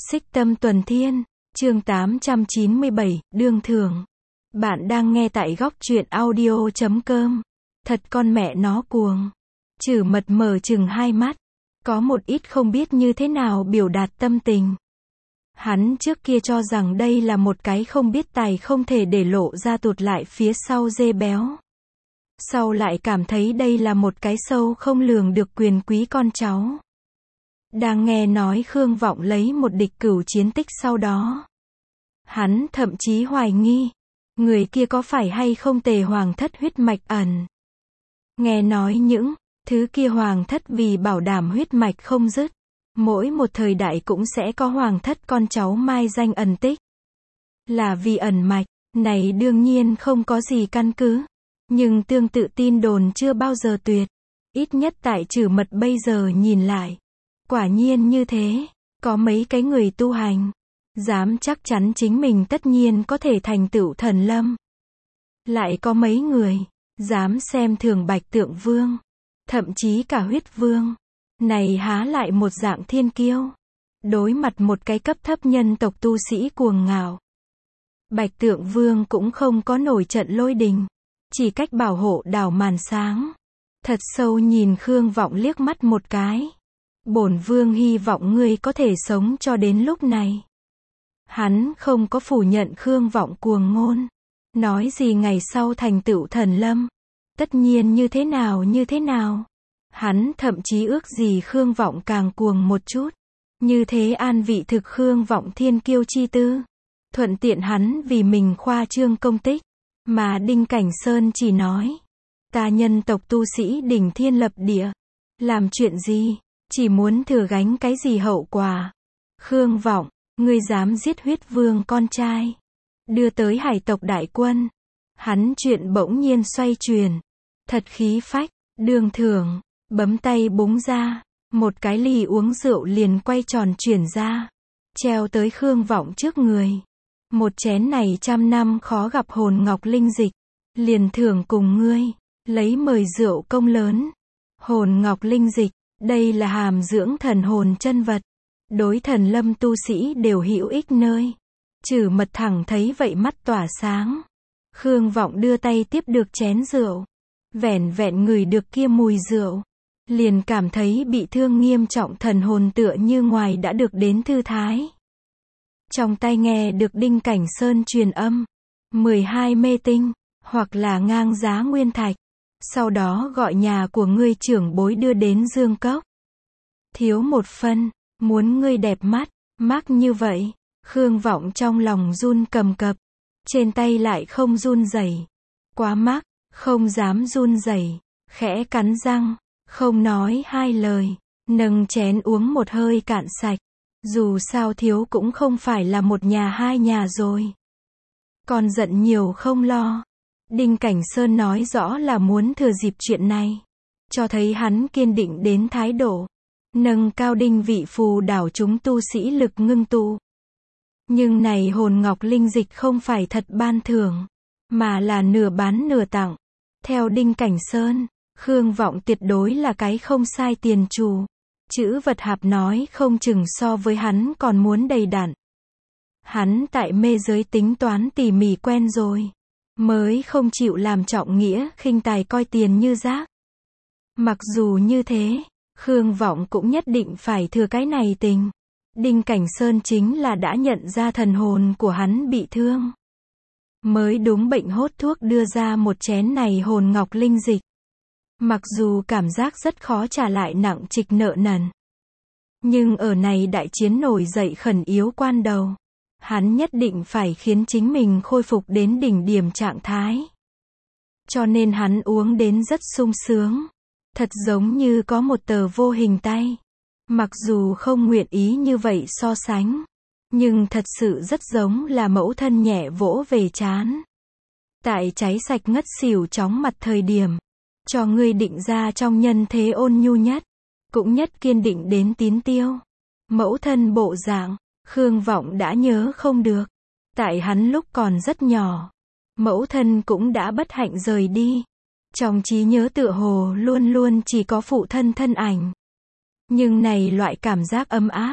Xích Tâm Tuần Thiên, chương 897, Đương Thưởng. Bạn đang nghe tại góc truyện audio.com. Thật con mẹ nó cuồng. Trừ Mật mở chừng hai mắt. Có một ít không biết như thế nào biểu đạt tâm tình. Hắn trước kia cho rằng đây là một cái không biết tài không thể để lộ ra tụt lại phía sau dê béo. Sau lại cảm thấy đây là một cái sâu không lường được quyền quý con cháu. Đang nghe nói Khương Vọng lấy một địch cửu chiến tích sau đó. Hắn thậm chí hoài nghi, người kia có phải hay không Tề Hoàng thất huyết mạch ẩn. Nghe nói những thứ kia Hoàng thất vì bảo đảm huyết mạch không dứt. Mỗi một thời đại cũng sẽ có Hoàng thất con cháu mai danh ẩn tích. Là vì ẩn mạch, này đương nhiên không có gì căn cứ. Nhưng tương tự tin đồn chưa bao giờ tuyệt. Ít nhất tại Trừ Mật bây giờ nhìn lại. Quả nhiên như thế, có mấy cái người tu hành, dám chắc chắn chính mình tất nhiên có thể thành tựu thần lâm. Lại có mấy người, dám xem thường Bạch Tượng Vương, thậm chí cả Huyết Vương. Này há lại một dạng thiên kiêu. Đối mặt một cái cấp thấp nhân tộc tu sĩ cuồng ngạo. Bạch Tượng Vương cũng không có nổi trận lôi đình, chỉ cách bảo hộ đảo màn sáng. Thật sâu nhìn Khương Vọng liếc mắt một cái. Bổn vương hy vọng ngươi có thể sống cho đến lúc này. Hắn không có phủ nhận Khương Vọng cuồng ngôn. Nói gì ngày sau thành tựu thần lâm. Tất nhiên như thế nào. Hắn thậm chí ước gì Khương Vọng càng cuồng một chút. Như thế an vị thực Khương Vọng thiên kiêu chi tư. Thuận tiện hắn vì mình khoa trương công tích. Mà Đinh Cảnh Sơn chỉ nói. Ta nhân tộc tu sĩ đỉnh thiên lập địa. Làm chuyện gì? Chỉ muốn thừa gánh cái gì hậu quả. Khương Vọng, ngươi dám giết Huyết Vương con trai. Đưa tới hải tộc đại quân. Hắn chuyện bỗng nhiên xoay chuyển. Thật khí phách, Đương Thưởng, bấm tay búng ra. Một cái ly uống rượu liền quay tròn chuyển ra. Treo tới Khương Vọng trước người. Một chén này 100 năm khó gặp hồn ngọc linh dịch. Liền thưởng cùng ngươi. Lấy mời rượu công lớn. Hồn ngọc linh dịch. Đây là hàm dưỡng thần hồn chân vật. Đối thần lâm tu sĩ đều hữu ích nơi. Trừ Mật thẳng thấy vậy mắt tỏa sáng. Khương Vọng đưa tay tiếp được chén rượu. Vẻn vẹn ngửi được kia mùi rượu. Liền cảm thấy bị thương nghiêm trọng thần hồn tựa như ngoài đã được đến thư thái. Trong tai nghe được Đinh Cảnh Sơn truyền âm. 12 mê tinh, hoặc là ngang giá nguyên thạch. Sau đó gọi nhà của ngươi trưởng bối đưa đến Dương Cốc. Thiếu một phân, muốn ngươi đẹp mắt, mắc như vậy. Khương Vọng trong lòng run cầm cập. Trên tay lại không run rẩy. Quá mắc, không dám run rẩy. Khẽ cắn răng, không nói hai lời. Nâng chén uống một hơi cạn sạch. Dù sao thiếu cũng không phải là một nhà hai nhà rồi. Còn giận nhiều không lo. Đinh Cảnh Sơn nói rõ là muốn thừa dịp chuyện này. Cho thấy hắn kiên định đến thái độ. Nâng cao đinh vị phù đảo chúng tu sĩ lực ngưng tụ. Nhưng này hồn ngọc linh dịch không phải thật ban thưởng. Mà là nửa bán nửa tặng. Theo Đinh Cảnh Sơn, Khương Vọng tuyệt đối là cái không sai tiền trù. Chữ vật hạp nói không chừng so với hắn còn muốn đầy đặn. Hắn tại mê giới tính toán tỉ mỉ quen rồi. Mới không chịu làm trọng nghĩa khinh tài coi tiền như rác. Mặc dù như thế, Khương Vọng cũng nhất định phải thừa cái này tình. Đinh Cảnh Sơn chính là đã nhận ra thần hồn của hắn bị thương. Mới đúng bệnh hốt thuốc đưa ra một chén này hồn ngọc linh dịch. Mặc dù cảm giác rất khó trả lại nặng trịch nợ nần. Nhưng ở này đại chiến nổi dậy khẩn yếu quan đầu. Hắn nhất định phải khiến chính mình khôi phục đến đỉnh điểm trạng thái. Cho nên hắn uống đến rất sung sướng. Thật giống như có một tờ vô hình tay. Mặc dù không nguyện ý như vậy so sánh. Nhưng thật sự rất giống là mẫu thân nhẹ vỗ về trán. Tại cháy sạch ngất xỉu chóng mặt thời điểm. Cho ngươi định ra trong nhân thế ôn nhu nhất. Cũng nhất kiên định đến tín tiêu. Mẫu thân bộ dạng. Khương Vọng đã nhớ không được. Tại hắn lúc còn rất nhỏ. Mẫu thân cũng đã bất hạnh rời đi. Trong trí nhớ tựa hồ luôn luôn chỉ có phụ thân thân ảnh. Nhưng này loại cảm giác ấm áp.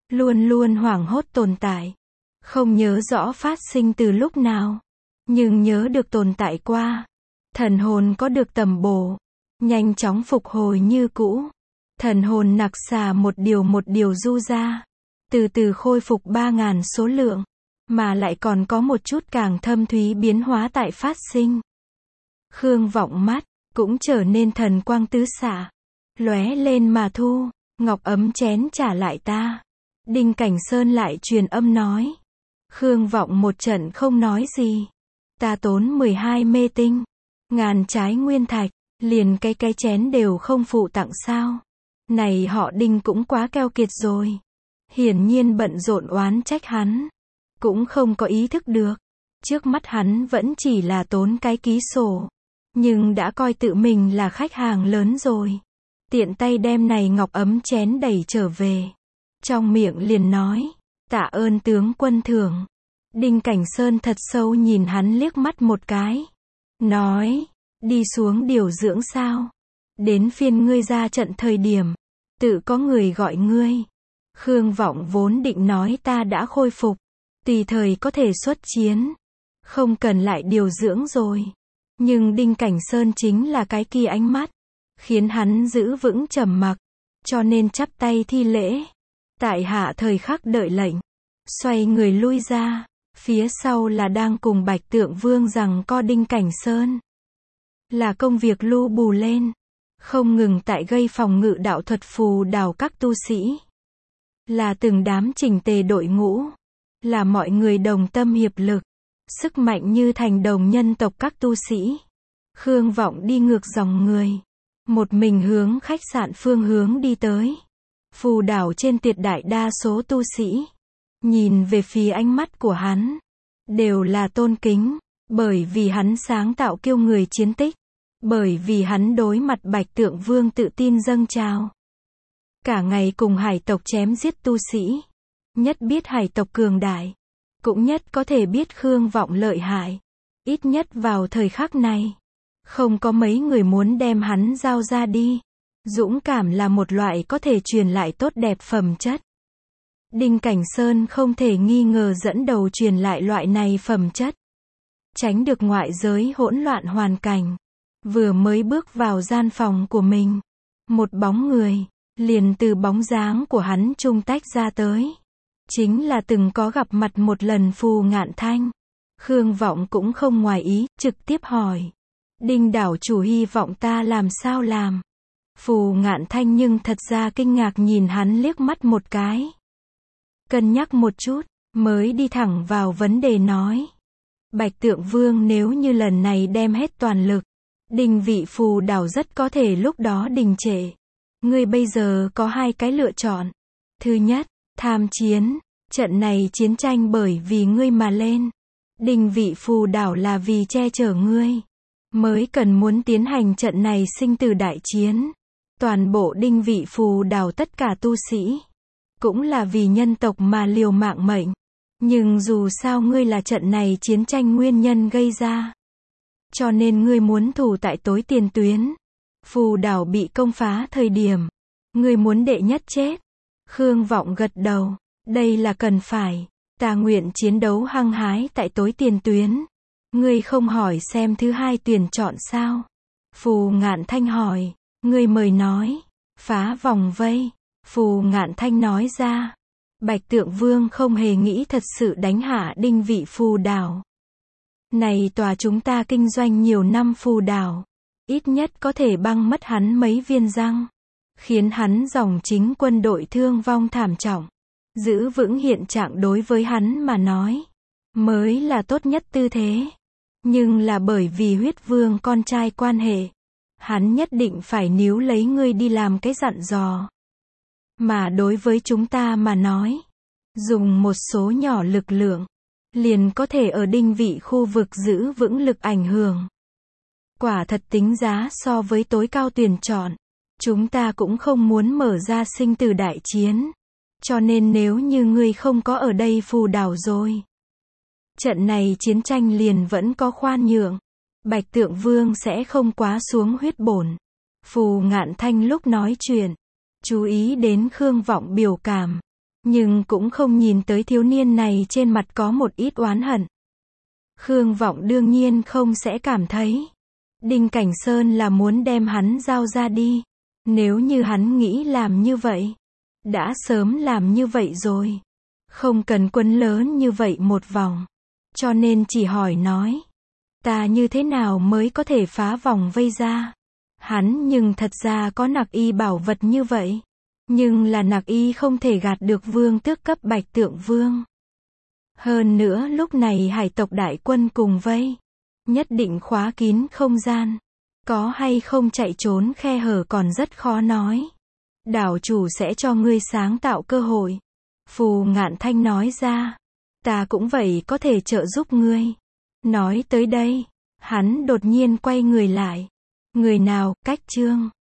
luôn luôn hoảng hốt tồn tại. Không nhớ rõ phát sinh từ lúc nào, nhưng nhớ được tồn tại qua. Thần hồn có được tầm bổ, nhanh chóng phục hồi như cũ. Thần hồn nặc xà một điều du ra, từ từ khôi phục 3.000 số lượng, mà lại còn có một chút càng thâm thúy biến hóa tại phát sinh. Khương Vọng mắt cũng trở nên thần quang tứ xạ, lóe lên mà thu, ngọc ấm chén trả lại ta. Đinh Cảnh Sơn lại truyền âm nói. Khương Vọng một trận không nói gì. Ta tốn 12 mê tinh, 1000 trái nguyên thạch, liền cái chén đều không phụ tặng sao? Này họ Đinh cũng quá keo kiệt rồi. Hiển nhiên bận rộn oán trách hắn, cũng không có ý thức được. Trước mắt hắn vẫn chỉ là tốn cái ký sổ, nhưng đã coi tự mình là khách hàng lớn rồi. Tiện tay đem này ngọc ấm chén đẩy trở về. Trong miệng liền nói, tạ ơn tướng quân thưởng. Đinh Cảnh Sơn thật sâu nhìn hắn liếc mắt một cái. Nói, đi xuống điều dưỡng sao? Đến phiên ngươi ra trận thời điểm, tự có người gọi ngươi. Khương Vọng vốn định nói ta đã khôi phục, tùy thời có thể xuất chiến, không cần lại điều dưỡng rồi. Nhưng Đinh Cảnh Sơn chính là cái kia ánh mắt, khiến hắn giữ vững trầm mặc, cho nên chắp tay thi lễ. Tại hạ thời khắc đợi lệnh, xoay người lui ra, phía sau là đang cùng Bạch Tượng Vương rằng co Đinh Cảnh Sơn. Là công việc lu bù lên, không ngừng tại gây phòng ngự đạo thuật phù đảo các tu sĩ. Là từng đám chỉnh tề đội ngũ, là mọi người đồng tâm hiệp lực, sức mạnh như thành đồng nhân tộc các tu sĩ. Khương Vọng đi ngược dòng người, một mình hướng khách sạn phương hướng đi tới. Phù đảo trên tuyệt đại đa số tu sĩ, nhìn về phía ánh mắt của hắn, đều là tôn kính, bởi vì hắn sáng tạo kiêu người chiến tích, bởi vì hắn đối mặt Bạch Tượng Vương tự tin dâng trào. Cả ngày cùng hải tộc chém giết tu sĩ, nhất biết hải tộc cường đại, cũng nhất có thể biết Khương Vọng lợi hại. Ít nhất vào thời khắc này, không có mấy người muốn đem hắn giao ra đi. Dũng cảm là một loại có thể truyền lại tốt đẹp phẩm chất. Đinh Cảnh Sơn không thể nghi ngờ dẫn đầu truyền lại loại này phẩm chất. Tránh được ngoại giới hỗn loạn hoàn cảnh. Vừa mới bước vào gian phòng của mình, một bóng người liền từ bóng dáng của hắn trung tách ra tới. Chính là từng có gặp mặt một lần Phù Ngạn Thanh. Khương Vọng cũng không ngoài ý, trực tiếp hỏi. Đinh đảo chủ hy vọng ta làm sao làm? Phù Ngạn Thanh nhưng thật ra kinh ngạc nhìn hắn liếc mắt một cái. Cân nhắc một chút, mới đi thẳng vào vấn đề nói. Bạch Tượng Vương nếu như lần này đem hết toàn lực, Đinh vị phù đảo rất có thể lúc đó đình trệ. Ngươi bây giờ có hai cái lựa chọn. Thứ nhất, tham chiến. Trận này chiến tranh bởi vì ngươi mà lên. Đinh vị phù đảo là vì che chở ngươi, mới cần muốn tiến hành trận này sinh tử đại chiến. Toàn bộ Đinh vị phù đảo tất cả tu sĩ, cũng là vì nhân tộc mà liều mạng mệnh. Nhưng dù sao ngươi là trận này chiến tranh nguyên nhân gây ra, cho nên ngươi muốn thủ tại tối tiền tuyến. Phù đảo bị công phá thời điểm, ngươi muốn đệ nhất chết. Khương Vọng gật đầu, đây là cần phải. Ta nguyện chiến đấu hăng hái tại tối tiền tuyến. Ngươi không hỏi xem thứ hai tuyển chọn sao? Phù Ngạn Thanh hỏi. Ngươi mời nói. Phá vòng vây. Phù Ngạn Thanh nói ra. Bạch Tượng Vương không hề nghĩ thật sự đánh hạ Đinh vị phù đảo. Này tòa chúng ta kinh doanh nhiều năm phù đảo, ít nhất có thể băng mất hắn mấy viên răng, khiến hắn dòng chính quân đội thương vong thảm trọng. Giữ vững hiện trạng đối với hắn mà nói, mới là tốt nhất tư thế. Nhưng là bởi vì huyết vương con trai quan hệ, hắn nhất định phải níu lấy ngươi đi làm cái dặn dò. Mà đối với chúng ta mà nói, dùng một số nhỏ lực lượng, liền có thể ở Đinh vị khu vực giữ vững lực ảnh hưởng. Quả thật tính giá so với tối cao tuyển chọn, chúng ta cũng không muốn mở ra sinh tử đại chiến. Cho nên nếu như ngươi không có ở đây phù đảo rồi, trận này chiến tranh liền vẫn có khoan nhượng. Bạch Tượng Vương sẽ không quá xuống huyết bổn. Phù Ngạn Thanh lúc nói chuyện, chú ý đến Khương Vọng biểu cảm, Nhưng cũng không nhìn tới thiếu niên này trên mặt có một ít oán hận. Khương Vọng đương nhiên không sẽ cảm thấy Đinh Cảnh Sơn là muốn đem hắn giao ra đi. Nếu như hắn nghĩ làm như vậy, đã sớm làm như vậy rồi. Không cần quấn lớn như vậy một vòng. Cho nên chỉ hỏi nói, ta như thế nào mới có thể phá vòng vây ra? Hắn nhưng thật ra có Nặc Y bảo vật như vậy. Nhưng là Nặc Y không thể gạt được vương tước cấp Bạch Tượng Vương. Hơn nữa lúc này hải tộc đại quân cùng vây. Nhất định khóa kín không gian. Có hay không chạy trốn khe hở còn rất khó nói. Đảo chủ sẽ cho ngươi sáng tạo cơ hội. Phù Ngạn Thanh nói ra. Ta cũng vậy có thể trợ giúp ngươi. Nói tới đây, hắn đột nhiên quay người lại. Người nào, Cách Trương.